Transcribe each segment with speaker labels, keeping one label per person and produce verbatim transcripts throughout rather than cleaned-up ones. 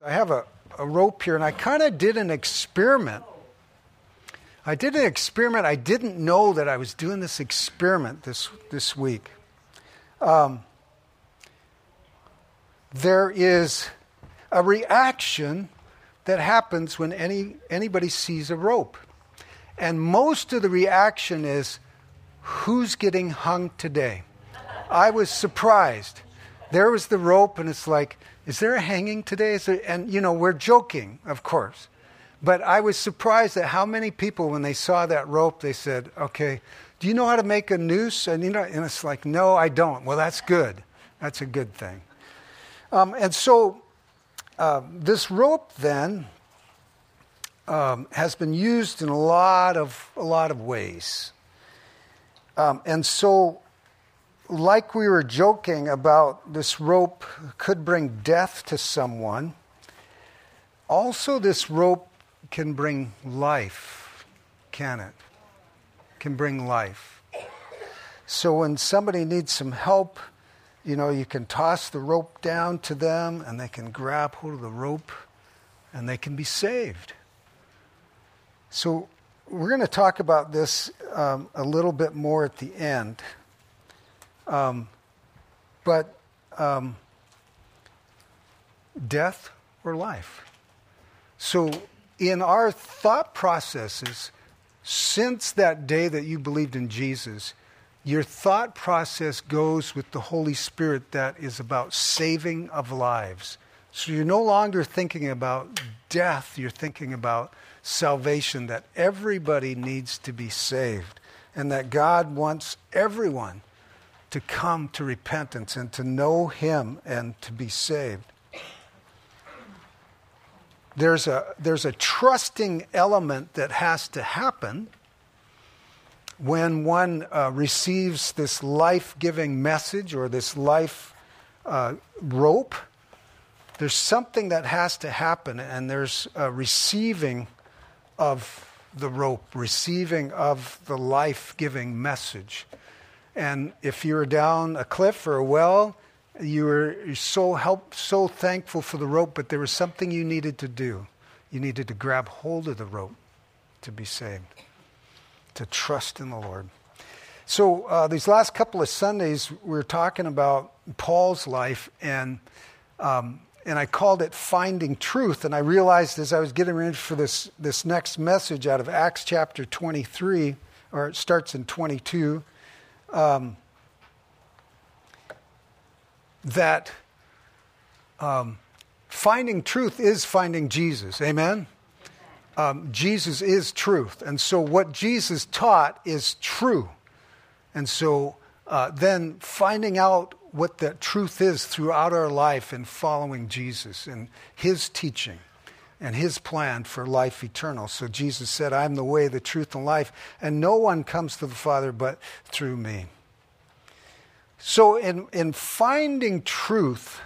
Speaker 1: I have a, a rope here, and I kind of did an experiment. I did an experiment. I didn't know that I was doing this experiment this this week. Um, there is a reaction that happens when any anybody sees a rope. And most of the reaction is, who's getting hung today? I was surprised. There was the rope, and it's like, is there a hanging today? Is there, and, you know, we're joking, of course. But I was surprised at how many people, when they saw that rope, they said, okay, do you know how to make a noose? And, you know, and it's like, no, I don't. Well, that's good. That's a good thing. Um, and so uh, this rope, then, Um, has been used in a lot of a lot of ways, um, and so, like we were joking about, this rope could bring death to someone. Also, this rope can bring life, can it? Can bring life. So when somebody needs some help, you know, you can toss the rope down to them, and they can grab hold of the rope, and they can be saved. So we're going to talk about this um, a little bit more at the end. Um, but um, death or life. So in our thought processes, since that day that you believed in Jesus, your thought process goes with the Holy Spirit that is about saving of lives. So you're no longer thinking about death, you're thinking about salvation, that everybody needs to be saved, and that God wants everyone to come to repentance and to know Him and to be saved. There's a there's a trusting element that has to happen when one uh, receives this life-giving message or this life uh, rope. There's something that has to happen, and there's a receiving of the rope, receiving of the life-giving message. And if you're down a cliff or a well, you were so help, so thankful for the rope, but there was something you needed to do. You needed to grab hold of the rope to be saved, to trust in the Lord. So uh, these last couple of Sundays, we were talking about Paul's life, and um, And I called it Finding Truth. And I realized as I was getting ready for this, this next message out of Acts chapter twenty-three, or it starts in twenty-two, um, that um, finding truth is finding Jesus. Amen? Um, Jesus is truth. And so what Jesus taught is true. And so uh, then finding out what that truth is throughout our life and following Jesus and His teaching and His plan for life eternal. So Jesus said, I'm the way, the truth, and life, and no one comes to the Father but through me. So in, in finding truth,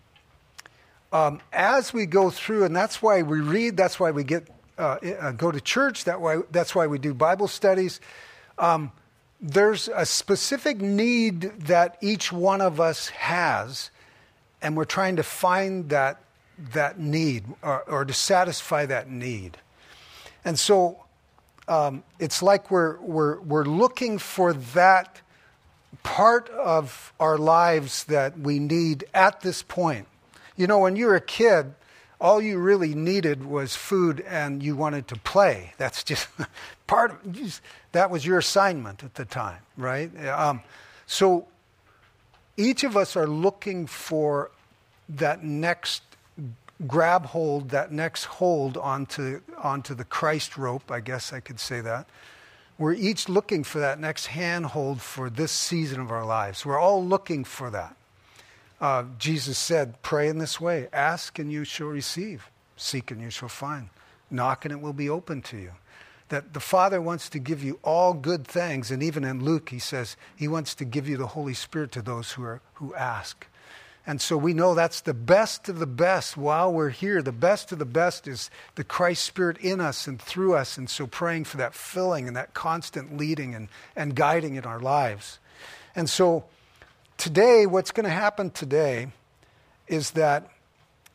Speaker 1: um, as we go through, and that's why we read, that's why we get uh, uh, go to church, that why, that's why we do Bible studies, um, there's a specific need that each one of us has, and we're trying to find that that need or, or to satisfy that need. And so um, it's like we're we're we're looking for that part of our lives that we need at this point. You know, when you were a kid, all you really needed was food and you wanted to play. That's just part of just, that was your assignment at the time, right? Um, so each of us are looking for that next grab hold, that next hold onto onto the Christ rope, I guess I could say that. We're each looking for that next handhold for this season of our lives. We're all looking for that. Uh, Jesus said, pray in this way. Ask and you shall receive. Seek and you shall find. Knock and it will be open to you. That the Father wants to give you all good things. And even in Luke, he says he wants to give you the Holy Spirit to those who are who ask. And so we know that's the best of the best while we're here. The best of the best is the Christ Spirit in us and through us. And so praying for that filling and that constant leading and, and guiding in our lives. And so today, what's going to happen today is that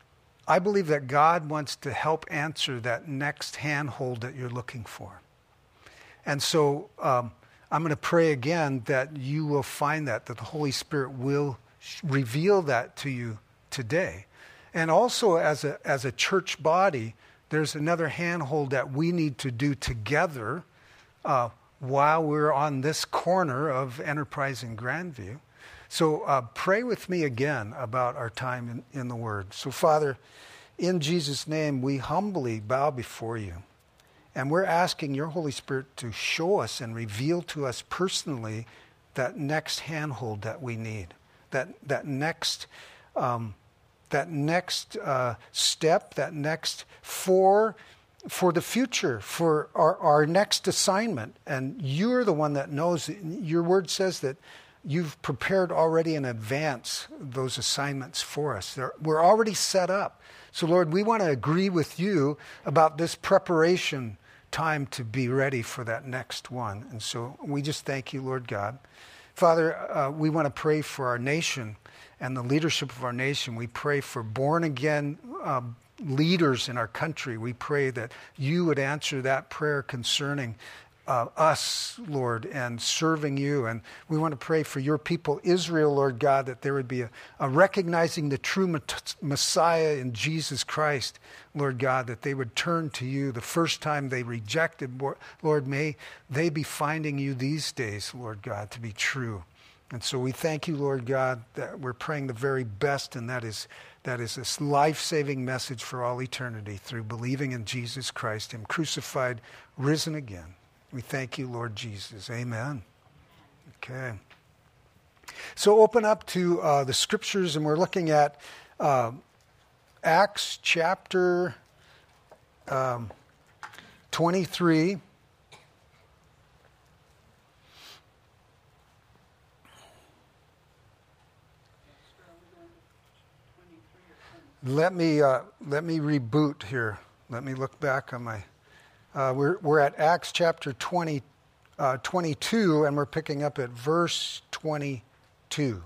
Speaker 1: I believe that God wants to help answer that next handhold that you're looking for. And so um, I'm going to pray again that you will find that, that the Holy Spirit will sh- reveal that to you today. And also as a as a church body, there's another handhold that we need to do together uh, while we're on this corner of Enterprise in Grandview. So uh, pray with me again about our time in, in the Word. So Father, in Jesus' name, we humbly bow before you. And we're asking your Holy Spirit to show us and reveal to us personally that next handhold that we need. That that next um, that next uh, step, that next for for the future, for our, our next assignment. And you're the one that knows. Your word says that you've prepared already in advance those assignments for us. They're, we're already set up. So, Lord, we want to agree with you about this preparation time to be ready for that next one. And so we just thank you, Lord God. Father, uh, we want to pray for our nation and the leadership of our nation. We pray for born-again uh, leaders in our country. We pray that you would answer that prayer concerning Uh, us, Lord, and serving you. And we want to pray for your people, Israel, Lord God, that there would be a, a recognizing the true Messiah in Jesus Christ, Lord God, that they would turn to you the first time they rejected. Lord, may they be finding you these days, Lord God, to be true. And so we thank you, Lord God, that we're praying the very best, and that is that is this life-saving message for all eternity through believing in Jesus Christ, him crucified, risen again. We thank you, Lord Jesus. Amen. Okay. So open up to uh, the scriptures, and we're looking at uh, Acts chapter um, twenty-three. Let me uh, let me reboot here. Let me look back on my. Uh, we're, we're at Acts chapter twenty, uh, twenty-two, and we're picking up at verse twenty-two.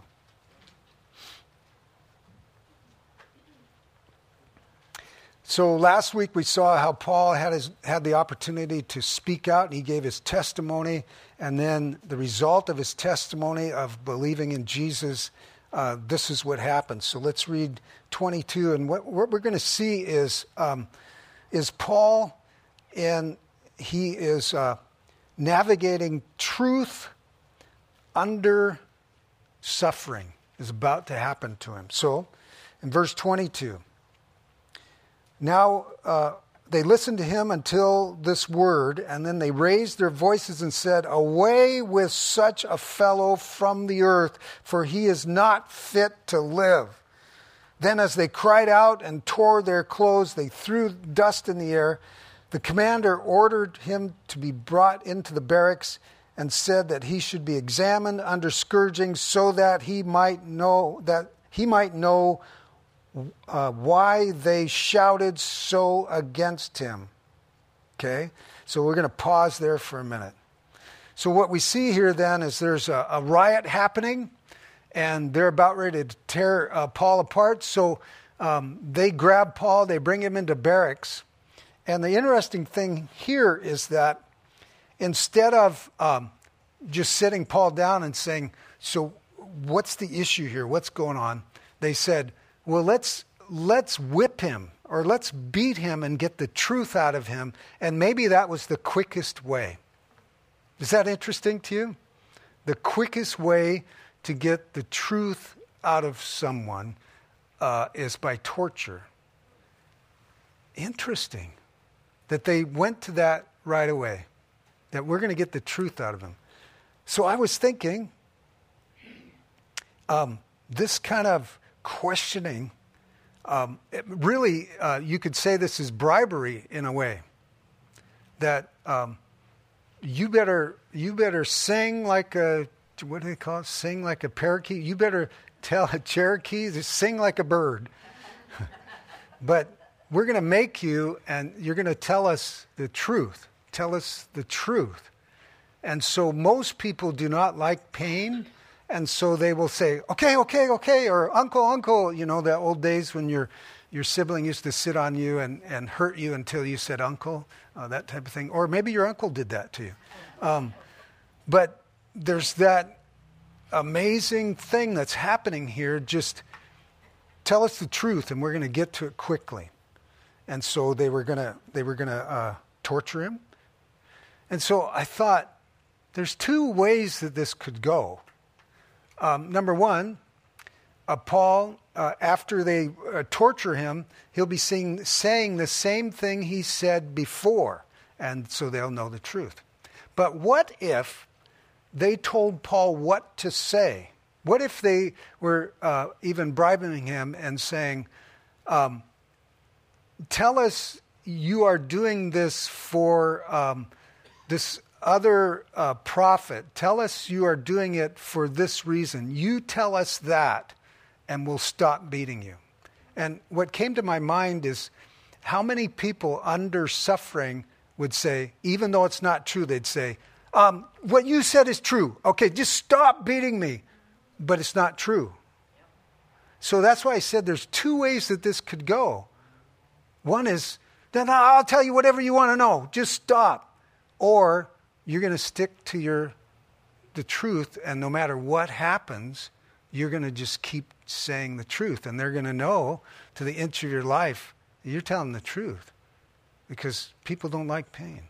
Speaker 1: So last week we saw how Paul had his, had the opportunity to speak out, and he gave his testimony, and then the result of his testimony of believing in Jesus, uh, this is what happened. So let's read twenty-two, and what, what we're going to see is um, is Paul. And he is uh, navigating truth under suffering is about to happen to him. So, in verse twenty-two, now uh, they listened to him until this word, and then they raised their voices and said, "Away with such a fellow from the earth, for he is not fit to live." Then as they cried out and tore their clothes, they threw dust in the air. The commander ordered him to be brought into the barracks and said that he should be examined under scourging, so that he might know that he might know uh, why they shouted so against him. Okay, so we're going to pause there for a minute. So what we see here then is there's a, a riot happening, and they're about ready to tear uh, Paul apart. So um, they grab Paul, they bring him into barracks. And the interesting thing here is that instead of um, just sitting Paul down and saying, "So what's the issue here? What's going on?" They said, "Well, let's let's whip him, or let's beat him and get the truth out of him." And maybe that was the quickest way. Is that interesting to you? The quickest way to get the truth out of someone uh, is by torture. Interesting. That they went to that right away, that we're going to get the truth out of him. So I was thinking, um, this kind of questioning, um, it really, uh, you could say this is bribery in a way. That um, you better you better sing like a, what do they call it? Sing like a parakeet. You better tell a Cherokee to sing like a bird. But we're going to make you, and you're going to tell us the truth. Tell us the truth. And so most people do not like pain, and so they will say, "Okay, okay, okay," or "Uncle, uncle," you know, the old days when you're your sibling used to sit on you and, and hurt you until you said uncle, uh, that type of thing. Or maybe your uncle did that to you. Um, but there's that amazing thing that's happening here. Just tell us the truth, and we're going to get to it quickly. And so they were going to they were going to uh, torture him. And so I thought, there's two ways that this could go. Um, number one, uh, Paul, uh, after they uh, torture him, he'll be seeing, saying the same thing he said before, and so they'll know the truth. But what if they told Paul what to say? What if they were uh, even bribing him and saying, um, tell us you are doing this for um, this other uh, prophet. Tell us you are doing it for this reason. You tell us that, and we'll stop beating you. And what came to my mind is how many people under suffering would say, even though it's not true, they'd say, um, what you said is true. Okay, just stop beating me. But it's not true. So that's why I said there's two ways that this could go. One is, then I'll tell you whatever you want to know. Just stop. Or you're going to stick to your the truth, and no matter what happens, you're going to just keep saying the truth. And they're going to know to the inch of your life that you're telling the truth. Because people don't like pain.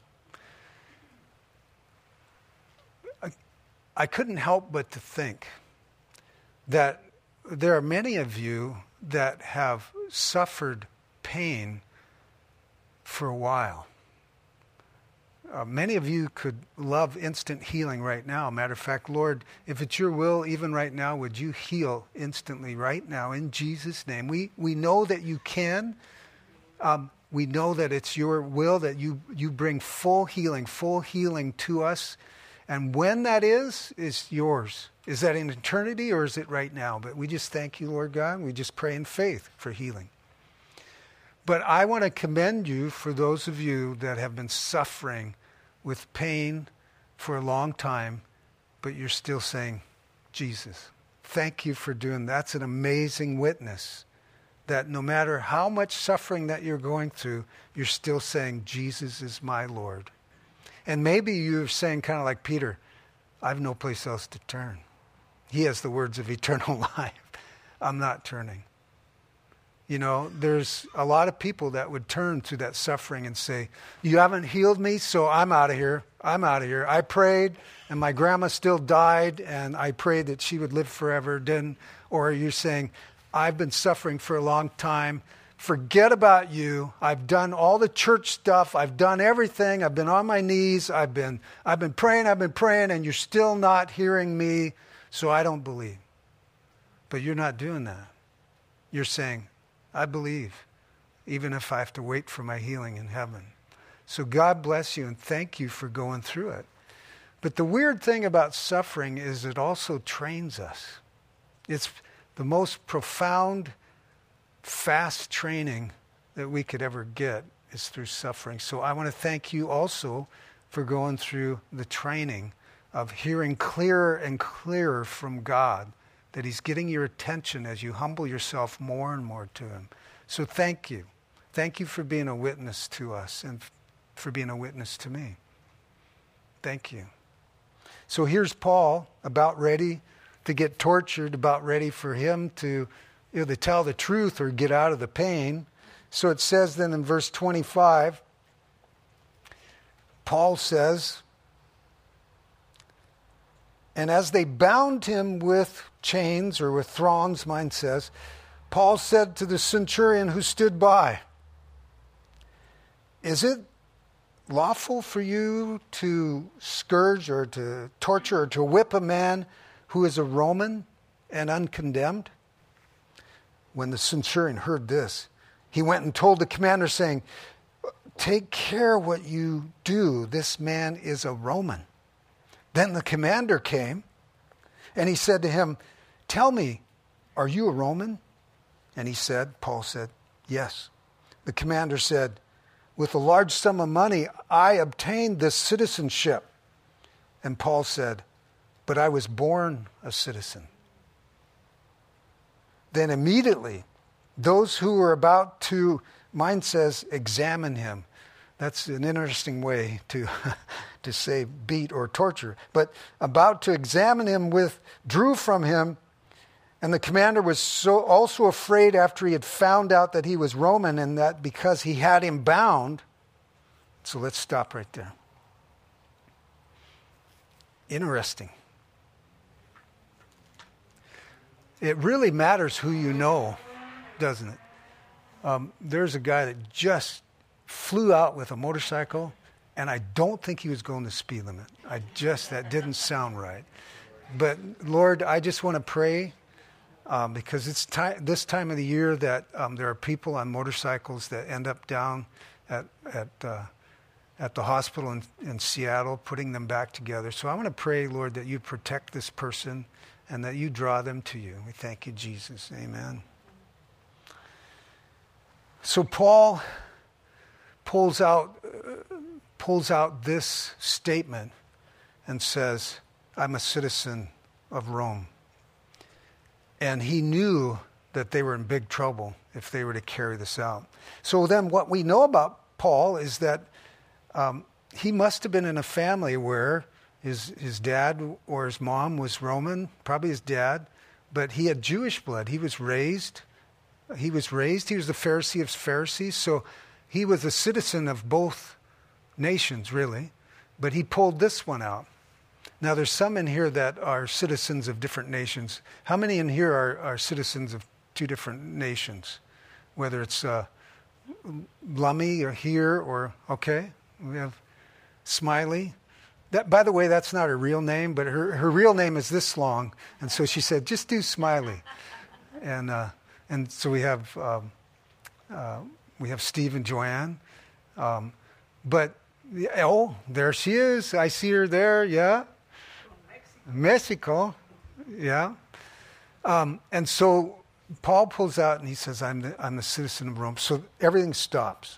Speaker 1: I, I couldn't help but to think that there are many of you that have suffered pain for a while. Uh, many of you could love instant healing right now. Matter of fact, Lord, if it's your will, even right now, would you heal instantly right now in Jesus' name? We we know that you can. Um, we know that it's your will that you, you bring full healing, full healing to us. And when that is, is yours. Is that in eternity or is it right now? But we just thank you, Lord God. We just pray in faith for healing. But I want to commend you for those of you that have been suffering with pain for a long time, but you're still saying, Jesus. Thank you for doing that. That's an amazing witness. That no matter how much suffering that you're going through, you're still saying, Jesus is my Lord. And maybe you're saying kind of like Peter, I have no place else to turn. He has the words of eternal life. I'm not turning. You know, there's a lot of people that would turn to that suffering and say, you haven't healed me, so I'm out of here. I'm out of here. I prayed, and my grandma still died, and I prayed that she would live forever. Then, or you're saying, I've been suffering for a long time. Forget about you. I've done all the church stuff. I've done everything. I've been on my knees. I've been, I've been praying. I've been praying, and you're still not hearing me, so I don't believe. But you're not doing that. You're saying, I believe, even if I have to wait for my healing in heaven. So God bless you and thank you for going through it. But the weird thing about suffering is it also trains us. It's the most profound, fast training that we could ever get is through suffering. So I want to thank you also for going through the training of hearing clearer and clearer from God, that he's getting your attention as you humble yourself more and more to him. So thank you. Thank you for being a witness to us and for being a witness to me. Thank you. So here's Paul about ready to get tortured, about ready for him to either tell the truth or get out of the pain. So it says then in verse twenty-five, Paul says, and as they bound him with chains or with thongs, mine says, Paul said to the centurion who stood by, is it lawful for you to scourge or to torture or to whip a man who is a Roman and uncondemned? When the centurion heard this, he went and told the commander, saying, take care what you do. This man is a Roman. Then the commander came, and he said to him, tell me, are you a Roman? And he said, Paul said, yes. The commander said, with a large sum of money, I obtained this citizenship. And Paul said, but I was born a citizen. Then immediately those who were about to, mine says, examine him. That's an interesting way to, to say beat or torture. But about to examine him withdrew from him, and the commander was so also afraid after he had found out that he was Roman and that because he had him bound. So let's stop right there. Interesting. It really matters who you know, doesn't it? Um, there's a guy that just flew out with a motorcycle, and I don't think he was going the speed limit. I just, that didn't sound right. But Lord, I just want to pray um, because it's ti- this time of the year that um, there are people on motorcycles that end up down at at uh, at the hospital in, in Seattle, putting them back together. So I want to pray, Lord, that you protect this person and that you draw them to you. We thank you, Jesus. Amen. So Paul pulls out uh, pulls out this statement and says, I'm a citizen of Rome. And he knew that they were in big trouble if they were to carry this out. So then what we know about Paul is that um, he must have been in a family where his, his dad or his mom was Roman, probably his dad, but he had Jewish blood. He was raised, he was raised, he was the Pharisee of Pharisees, so he was a citizen of both nations, really, but he pulled this one out. Now, there's some in here that are citizens of different nations. How many in here are, are citizens of two different nations? Whether it's uh, Lummy or here or, okay, we have Smiley. That, by the way, that's not her real name, but her, her real name is this long. And so she said, just do Smiley. And uh, and so we have um, uh, we have Steve and Joanne. Um, but, oh, there she is. I see her there, yeah. Mexico, yeah. Um, and so Paul pulls out and he says, I'm the, I'm the citizen of Rome. So everything stops.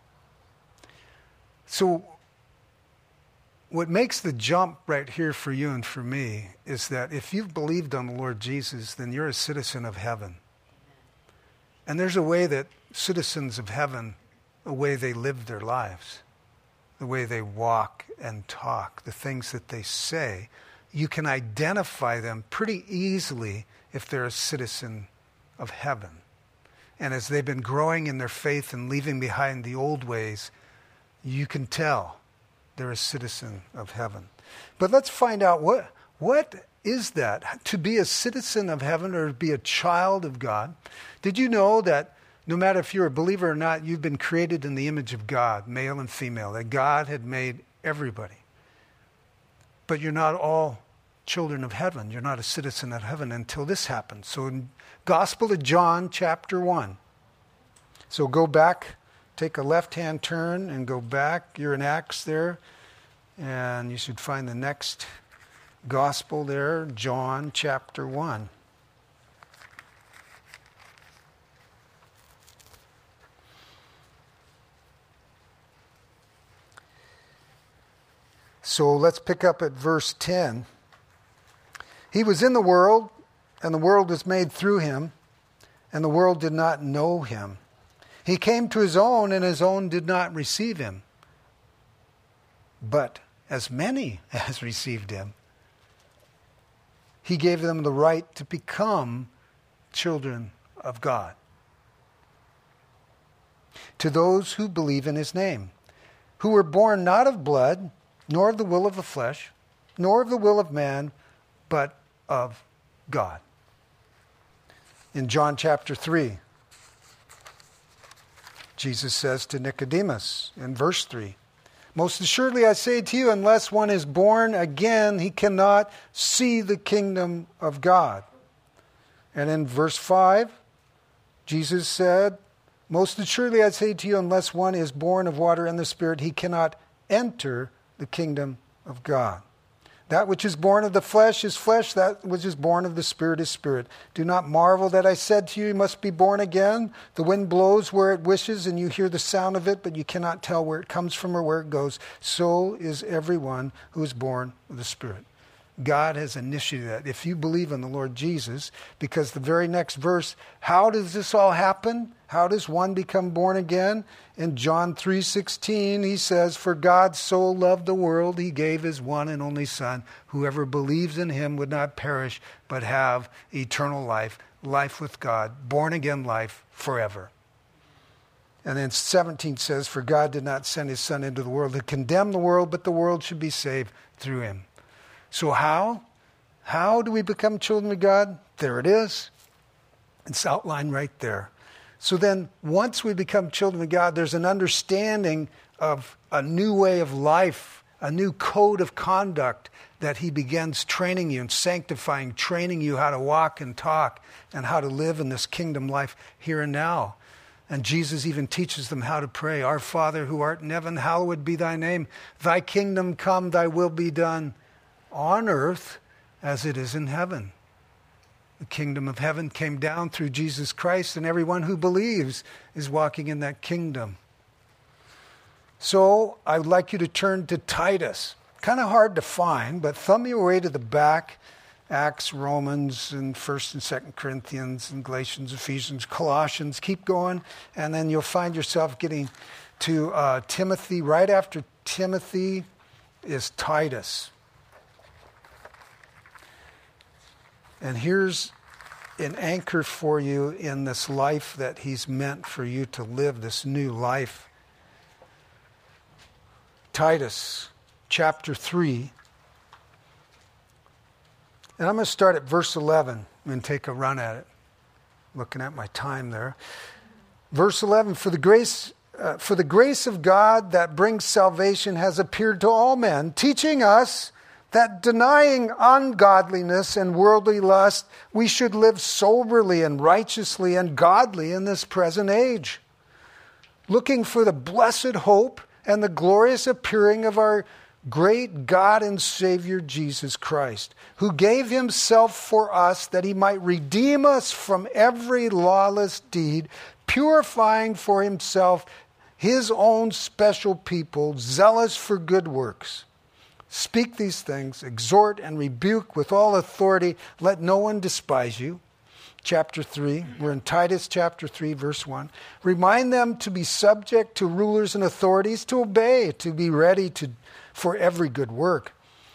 Speaker 1: So what makes the jump right here for you and for me is that if you've believed on the Lord Jesus, then you're a citizen of heaven. And there's a way that citizens of heaven, a way they live their lives, the way they walk and talk, the things that they say, you can identify them pretty easily if they're a citizen of heaven. And as they've been growing in their faith and leaving behind the old ways, you can tell they're a citizen of heaven. But let's find out what what is that? To be a citizen of heaven or to be a child of God. Did you know that no matter if you're a believer or not, you've been created in the image of God, male and female, that God had made everybody. But you're not all children of heaven. You're not a citizen of heaven until this happens. So in Gospel of John, chapter one. So go back, take a left-hand turn and go back. You're in Acts there. And you should find the next Gospel there, John chapter one. So let's pick up at verse ten. He was in the world, and the world was made through him, and the world did not know him. He came to his own, and his own did not receive him. But as many as received him, he gave them the right to become children of God. To those who believe in his name, who were born not of blood, nor of the will of the flesh, nor of the will of man, but of God. In John chapter three, Jesus says to Nicodemus in verse three, most assuredly I say to you, unless one is born again, he cannot see the kingdom of God. And in verse five, Jesus said, most assuredly I say to you, unless one is born of water and the Spirit, he cannot enter the kingdom of God. That which is born of the flesh is flesh, that which is born of the Spirit is spirit. Do not marvel that I said to you, you must be born again. The wind blows where it wishes, and you hear the sound of it, but you cannot tell where it comes from or where it goes. So is everyone who is born of the Spirit. God has initiated that. If you believe in the Lord Jesus, because the very next verse, how does this all happen? How does one become born again? In John three sixteen, he says, "For God so loved the world, he gave his one and only Son. Whoever believes in him would not perish, but have eternal life, life with God, born again life forever." And then seventeen says, "For God did not send his Son into the world to condemn the world, but the world should be saved through him." So how? How do we become children of God? There it is. It's outlined right there. So then, once we become children of God, there's an understanding of a new way of life, a new code of conduct that he begins training you and sanctifying, training you how to walk and talk and how to live in this kingdom life here and now. And Jesus even teaches them how to pray. "Our Father who art in heaven, hallowed be thy name. Thy kingdom come, thy will be done on earth as it is in heaven." The kingdom of heaven came down through Jesus Christ, and everyone who believes is walking in that kingdom. So I would like you to turn to Titus. Kind of hard to find, but thumb your way to the back. Acts, Romans, and First and Second Corinthians, and Galatians, Ephesians, Colossians. Keep going, and then you'll find yourself getting to uh, Timothy. Right after Timothy is Titus. And here's an anchor for you in this life that he's meant for you to live, this new life. Titus chapter three. And I'm going to start at verse eleven and take a run at it. Looking at my time there. Verse eleven, for the grace uh, for the grace of God that brings salvation has appeared to all men, teaching us that denying ungodliness and worldly lust, we should live soberly and righteously and godly in this present age, looking for the blessed hope and the glorious appearing of our great God and Savior Jesus Christ, who gave himself for us that he might redeem us from every lawless deed, purifying for himself his own special people, zealous for good works. Speak these things, exhort and rebuke with all authority. Let no one despise you. Chapter three, we're in Titus chapter three, verse one. Remind them to be subject to rulers and authorities, to obey, to be ready to for every good work,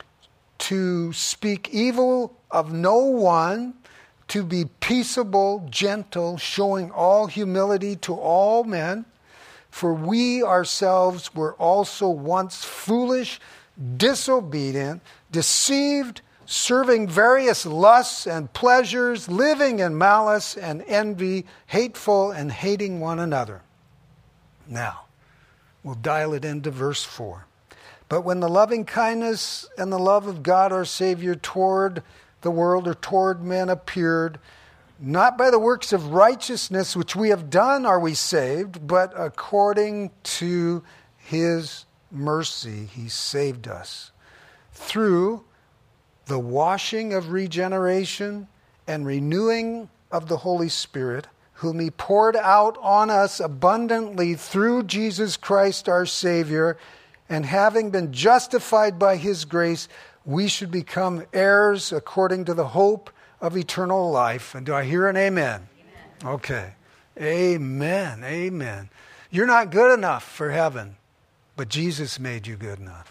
Speaker 1: to speak evil of no one, to be peaceable, gentle, showing all humility to all men. For we ourselves were also once foolish, disobedient, deceived, serving various lusts and pleasures, living in malice and envy, hateful and hating one another. Now, we'll dial it into verse four. But when the loving kindness and the love of God our Savior toward the world or toward men appeared, not by the works of righteousness which we have done are we saved, but according to his mercy he saved us through the washing of regeneration and renewing of the Holy Spirit, whom he poured out on us abundantly through Jesus Christ our Savior, and having been justified by his grace, we should become heirs according to the hope of eternal life. And do I hear an amen? Amen. Okay. Amen. Amen. You're not good enough for heaven, but Jesus made you good enough.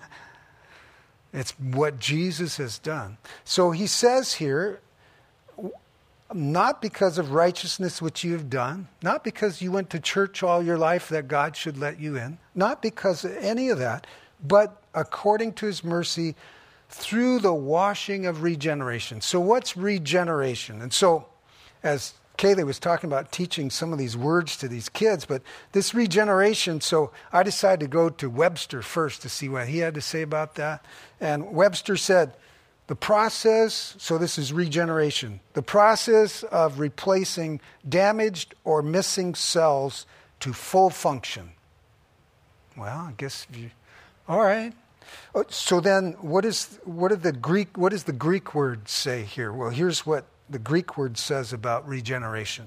Speaker 1: It's what Jesus has done. So he says here, not because of righteousness which you have done, not because you went to church all your life that God should let you in, not because of any of that, but according to his mercy through the washing of regeneration. So what's regeneration? And so as Kaylee was talking about teaching some of these words to these kids, but this regeneration, so I decided to go to Webster first to see what he had to say about that. And Webster said, the process, so this is regeneration, the process of replacing damaged or missing cells to full function. Well, I guess, you, all right. So then what is what did the Greek what does the Greek word say here? Well, here's what the Greek word says about regeneration.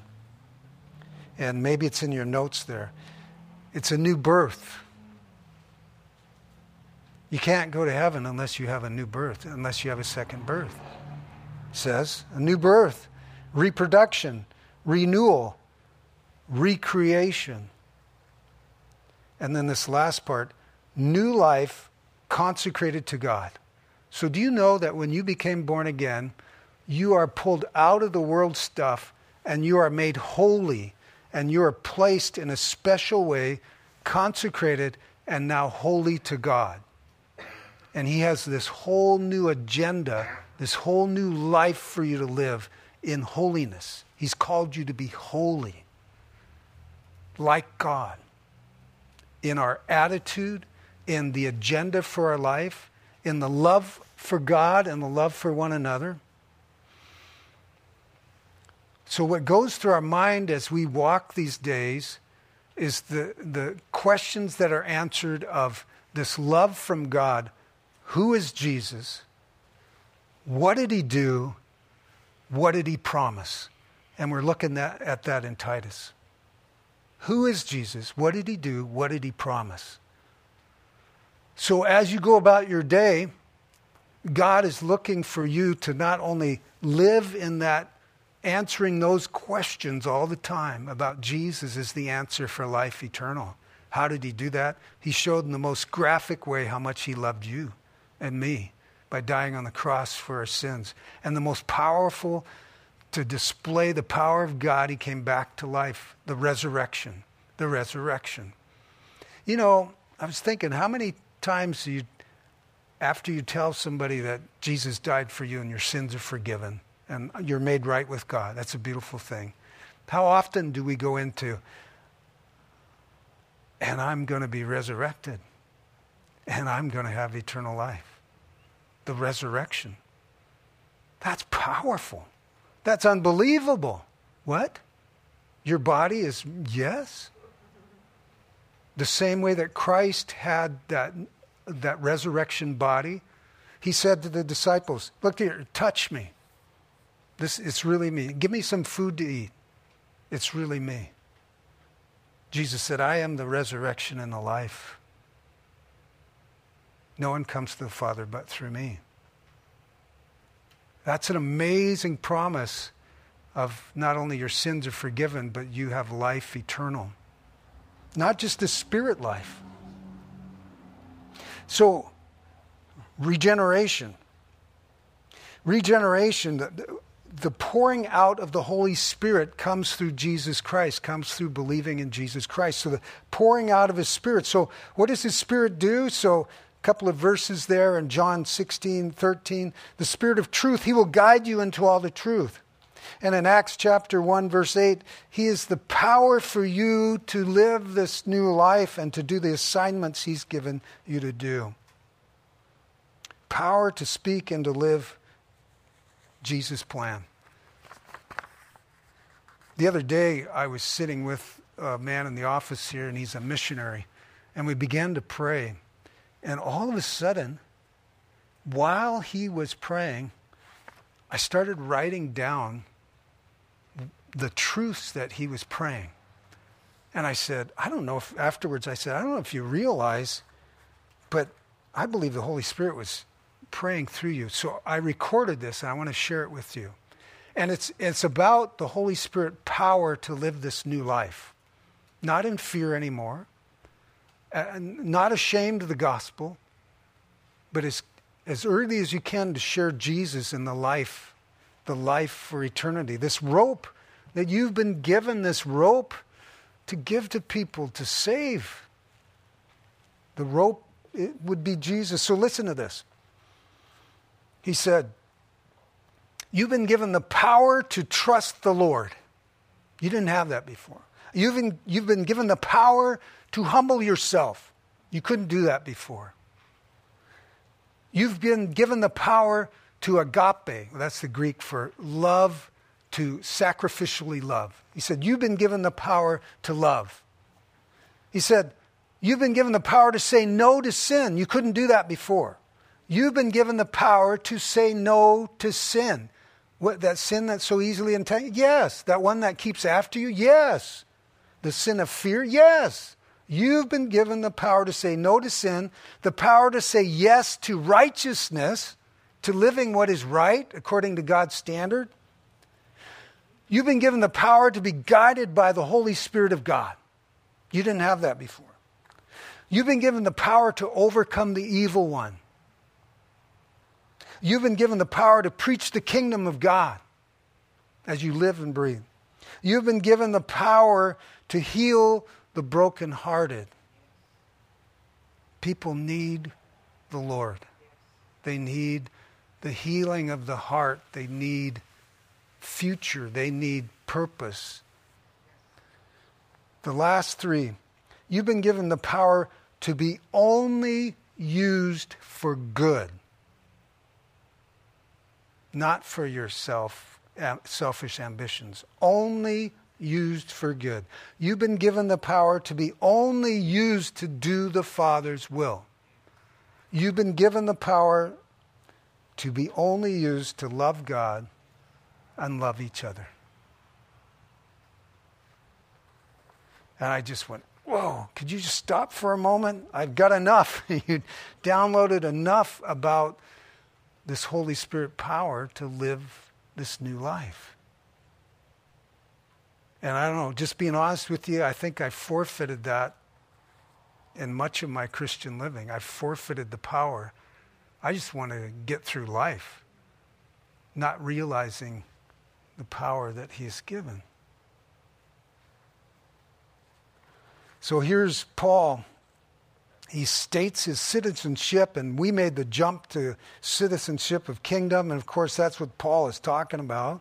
Speaker 1: And maybe it's in your notes there. It's a new birth. You can't go to heaven unless you have a new birth, unless you have a second birth. It says, a new birth, reproduction, renewal, recreation. And then this last part, new life consecrated to God. So do you know that when you became born again, you are pulled out of the world stuff and you are made holy and you are placed in a special way, consecrated and now holy to God. And he has this whole new agenda, this whole new life for you to live in holiness. He's called you to be holy, like God, in our attitude, in the agenda for our life, in the love for God and the love for one another. So what goes through our mind as we walk these days is the, the questions that are answered of this love from God. Who is Jesus? What did he do? What did he promise? And we're looking at, at that in Titus. Who is Jesus? What did he do? What did he promise? So as you go about your day, God is looking for you to not only live in that, answering those questions all the time about Jesus is the answer for life eternal. How did he do that? He showed in the most graphic way how much he loved you and me by dying on the cross for our sins. And the most powerful, to display the power of God, he came back to life, the resurrection, the resurrection. You know, I was thinking, how many times you, after you tell somebody that Jesus died for you and your sins are forgiven and you're made right with God, that's a beautiful thing. How often do we go into, and I'm going to be resurrected, and I'm going to have eternal life? The resurrection. That's powerful. That's unbelievable. What? Your body is, yes. The same way that Christ had that, that resurrection body, he said to the disciples, look here, touch me. This, it's really me. Give me some food to eat. It's really me. Jesus said, I am the resurrection and the life. No one comes to the Father but through me. That's an amazing promise of not only your sins are forgiven, but you have life eternal. Not just the spirit life. So, regeneration. Regeneration, the, the pouring out of the Holy Spirit comes through Jesus Christ, comes through believing in Jesus Christ. So the pouring out of his Spirit. So what does his Spirit do? So couple of verses there in John sixteen, thirteen. The Spirit of truth, he will guide you into all the truth. And in Acts chapter one, verse eight, he is the power for you to live this new life and to do the assignments he's given you to do. Power to speak and to live Jesus' plan. The other day, I was sitting with a man in the office here, and he's a missionary, and we began to pray. And all of a sudden, while he was praying, I started writing down the truths that he was praying. And I said, I don't know if, afterwards I said, I don't know if you realize, but I believe the Holy Spirit was praying through you. So I recorded this, and I want to share it with you. And it's it's about the Holy Spirit power to live this new life. Not in fear anymore. And not ashamed of the gospel, but as, as early as you can to share Jesus in the life, the life for eternity. This rope that you've been given, this rope to give to people, to save. The rope, it would be Jesus. So listen to this. He said, you've been given the power to trust the Lord. You didn't have that before. You've been, you've been given the power to humble yourself. You couldn't do that before. You've been given the power to agape. That's the Greek for love, to sacrificially love. He said, you've been given the power to love. He said, you've been given the power to say no to sin. You couldn't do that before. You've been given the power to say no to sin. What, that sin that's so easily entangled? Yes. That one that keeps after you? Yes. The sin of fear? Yes. You've been given the power to say no to sin, the power to say yes to righteousness, to living what is right according to God's standard. You've been given the power to be guided by the Holy Spirit of God. You didn't have that before. You've been given the power to overcome the evil one. You've been given the power to preach the kingdom of God as you live and breathe. You've been given the power to heal the brokenhearted. People need the Lord. They need the healing of the heart. They need future. They need purpose. The last three. You've been given the power to be only used for good. Not for yourself, selfish ambitions. Only used for good. You've been given the power to be only used to do the Father's will. You've been given the power to be only used to love God and love each other. And I just went, whoa, could you just stop for a moment? I've got enough. You downloaded enough about this Holy Spirit power to live this new life. And I don't know, just being honest with you, I think I forfeited that in much of my Christian living. I forfeited the power. I just want to get through life, not realizing the power that He has given. So here's Paul. He states his citizenship, and we made the jump to citizenship of kingdom, and of course that's what Paul is talking about.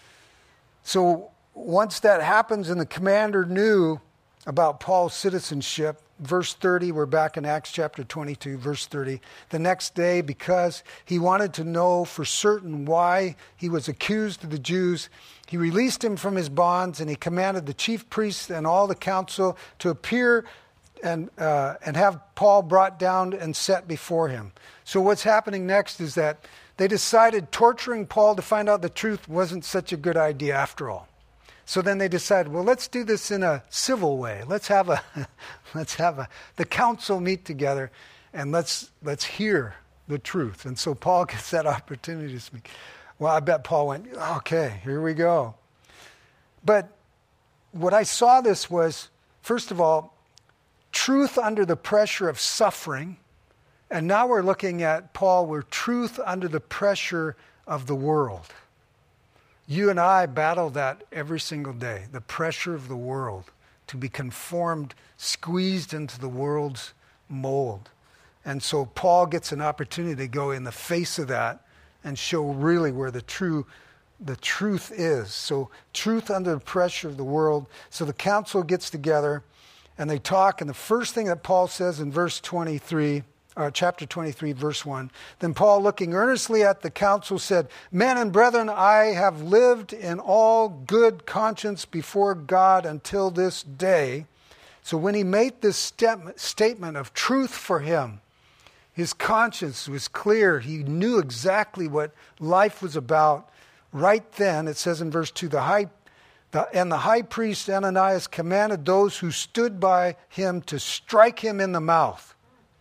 Speaker 1: So once that happens and the commander knew about Paul's citizenship, verse thirty, we're back in Acts chapter twenty-two, verse thirty. The next day, because he wanted to know for certain why he was accused of the Jews, he released him from his bonds, and he commanded the chief priests and all the council to appear and uh, and have Paul brought down and set before him. So what's happening next is that they decided torturing Paul to find out the truth wasn't such a good idea after all. So then they decided, well, let's do this in a civil way. Let's have a let's have a the council meet together, and let's let's hear the truth. And so Paul gets that opportunity to speak. Well, I bet Paul went, okay, here we go. But what I saw this was, first of all, truth under the pressure of suffering. And now we're looking at Paul, where truth under the pressure of the world. You and I battle that every single day, the pressure of the world, to be conformed, squeezed into the world's mold. And so Paul gets an opportunity to go in the face of that and show really where the true the truth is. So truth under the pressure of the world. So the council gets together and they talk, and the first thing that Paul says in verse twenty-three, or chapter twenty-three, verse one, then Paul, looking earnestly at the council, said, "Men and brethren, I have lived in all good conscience before God until this day." So when he made this step, statement of truth for him, his conscience was clear. He knew exactly what life was about. Right then, it says in verse two, the high The, and the high priest Ananias commanded those who stood by him to strike him in the mouth.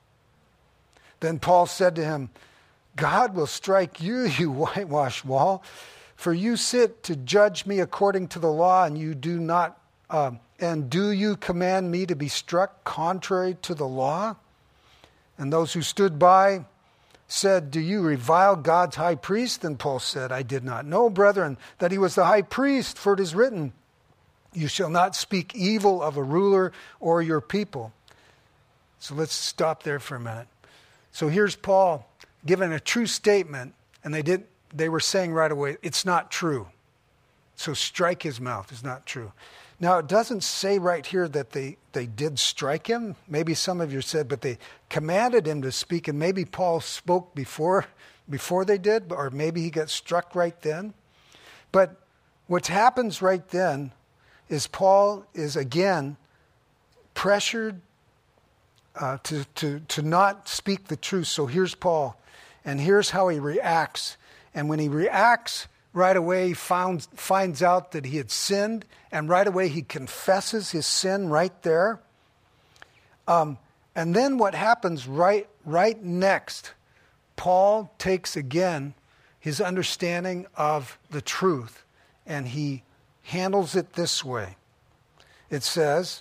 Speaker 1: Then Paul said to him, "God will strike you, you whitewashed wall, for you sit to judge me according to the law, and you do not, um, and do you command me to be struck contrary to the law?" And those who stood by said, "Do you revile God's high priest?" And Paul said, "I did not know, brethren, that he was the high priest, for it is written, 'You shall not speak evil of a ruler or your people.'" So let's stop there for a minute. So here's Paul giving a true statement, and they did they were saying right away, it's not true. So strike his mouth is not true. Now, it doesn't say right here that they, they did strike him. Maybe some of you said, but they commanded him to speak, and maybe Paul spoke before, before they did, or maybe he got struck right then. But what happens right then is Paul is again pressured uh, to, to, to not speak the truth. So here's Paul, and here's how he reacts. And when he reacts, right away he found, finds out that he had sinned, and right away he confesses his sin right there. Um, and then what happens right, right next, Paul takes again his understanding of the truth, and he handles it this way. It says,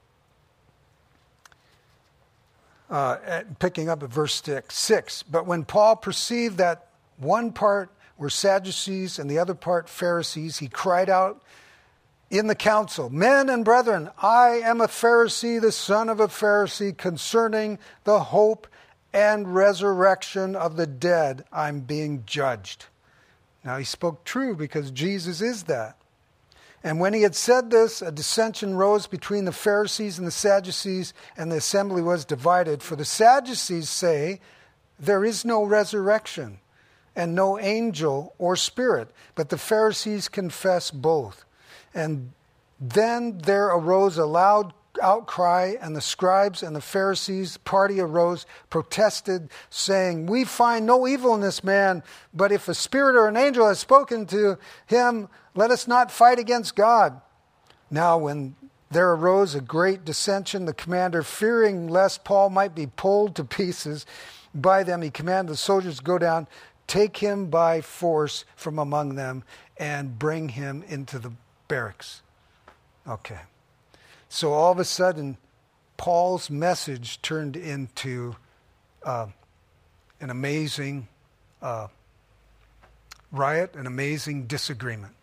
Speaker 1: uh, at, picking up at verse six, but when Paul perceived that one part were Sadducees and the other part Pharisees, he cried out in the council, men and brethren, I am a Pharisee, the son of a Pharisee, concerning the hope and resurrection of the dead, I'm being judged. Now he spoke true because Jesus is that. And when he had said this, a dissension rose between the Pharisees and the Sadducees, and the assembly was divided. For the Sadducees say, there is no resurrection, and no angel or spirit, but the Pharisees confess both. And then there arose a loud outcry, and the scribes and the Pharisees party arose, protested, saying, we find no evil in this man, but if a spirit or an angel has spoken to him, let us not fight against God. Now when there arose a great dissension, the commander, fearing lest Paul might be pulled to pieces by them, he commanded the soldiers to go down, take him by force from among them, and bring him into the barracks. Okay. So all of a sudden, Paul's message turned into uh, an amazing uh, riot, an amazing disagreement.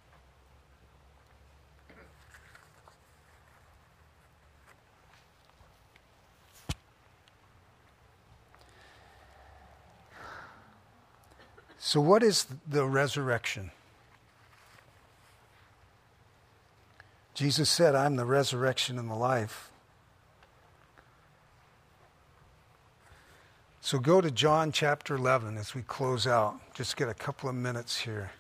Speaker 1: So what is the resurrection? Jesus said, I'm the resurrection and the life. So go to John chapter eleven as we close out. Just get a couple of minutes here.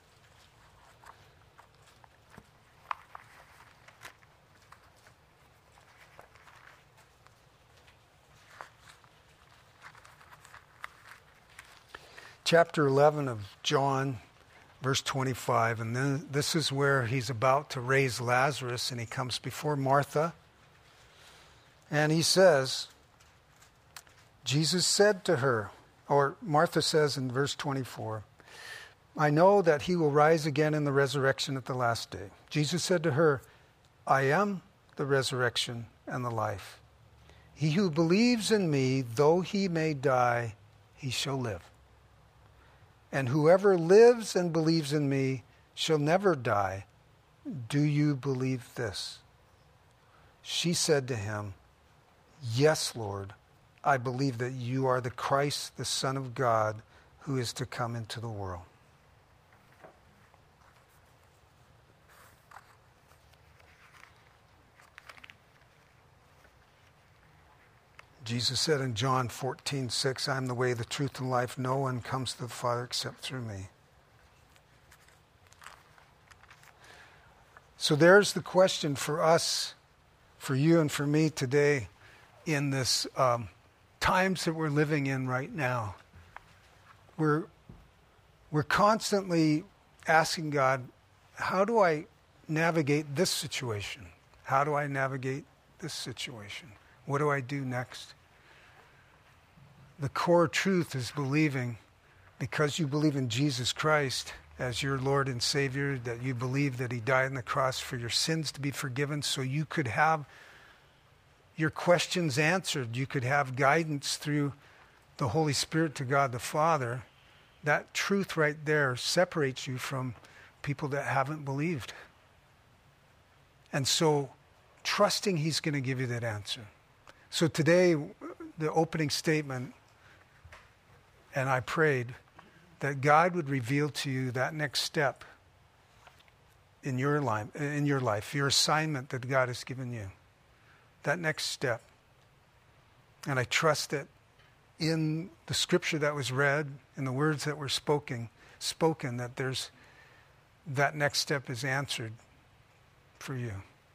Speaker 1: Chapter eleven of John, verse twenty-five, and then this is where he's about to raise Lazarus, and he comes before Martha, and he says, Jesus said to her, or Martha says in verse twenty-four, I know that he will rise again in the resurrection at the last day. Jesus said to her, I am the resurrection and the life. He who believes in me, though he may die, he shall live. And whoever lives and believes in me shall never die. Do you believe this? She said to him, yes, Lord, I believe that you are the Christ, the Son of God, who is to come into the world. Jesus said in John fourteen six, I am the way, the truth, and life. No one comes to the Father except through me. So there's the question for us, for you and for me today in this um, times that we're living in right now. We're, we're constantly asking God, how do I navigate this situation? How do I navigate this situation? What do I do next? The core truth is believing, because you believe in Jesus Christ as your Lord and Savior, that you believe that he died on the cross for your sins to be forgiven so you could have your questions answered. You could have guidance through the Holy Spirit to God the Father. That truth right there separates you from people that haven't believed. And so trusting he's going to give you that answer. So today, the opening statement, and I prayed that God would reveal to you that next step in your life, in your life, your assignment that God has given you. That next step. And I trust that in the scripture that was read, in the words that were spoken, spoken, that there's that next step is answered for you.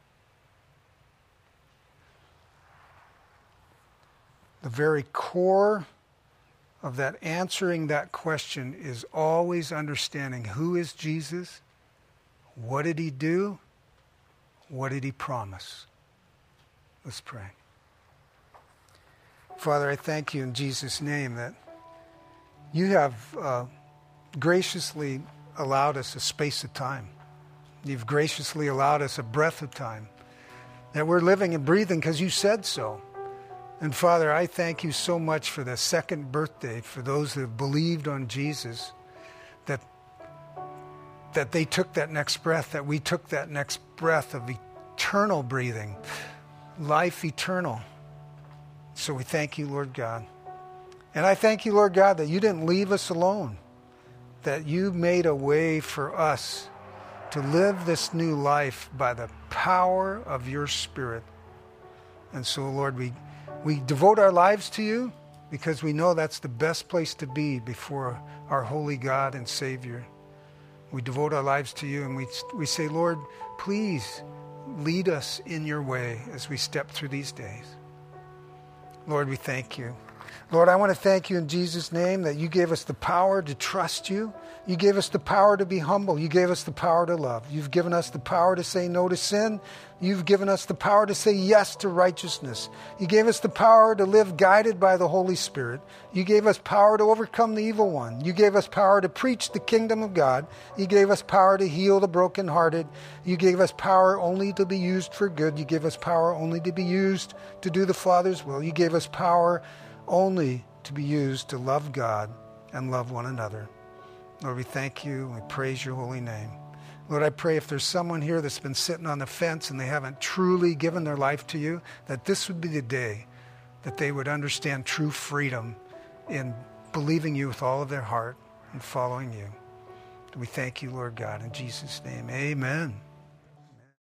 Speaker 1: The very core of that answering that question is always understanding who is Jesus, what did he do, what did he promise. Let's pray. Father, I thank you in Jesus' name that you have uh, graciously allowed us a space of time. You've graciously allowed us a breath of time, that we're living and breathing because you said so. And Father, I thank you so much for the second birthday, for those that have believed on Jesus, that, that they took that next breath, that we took that next breath of eternal breathing, life eternal. So we thank you, Lord God. And I thank you, Lord God, that you didn't leave us alone, that you made a way for us to live this new life by the power of your Spirit. And so, Lord, we, we devote our lives to you because we know that's the best place to be before our holy God and Savior. We devote our lives to you and we, we say, Lord, please lead us in your way as we step through these days. Lord, we thank you. Lord, I want to thank you in Jesus' name that you gave us the power to trust you. You gave us the power to be humble. You gave us the power to love. You've given us the power to say no to sin. You've given us the power to say yes to righteousness. You gave us the power to live guided by the Holy Spirit. You gave us power to overcome the evil one. You gave us power to preach the kingdom of God. You gave us power to heal the brokenhearted. You gave us power only to be used for good. You gave us power only to be used to do the Father's will. You gave us power only to be used to love God and love one another. Lord, we thank you and we praise your holy name. Lord, I pray if there's someone here that's been sitting on the fence and they haven't truly given their life to you, that this would be the day that they would understand true freedom in believing you with all of their heart and following you. We thank you, Lord God, in Jesus' name. Amen.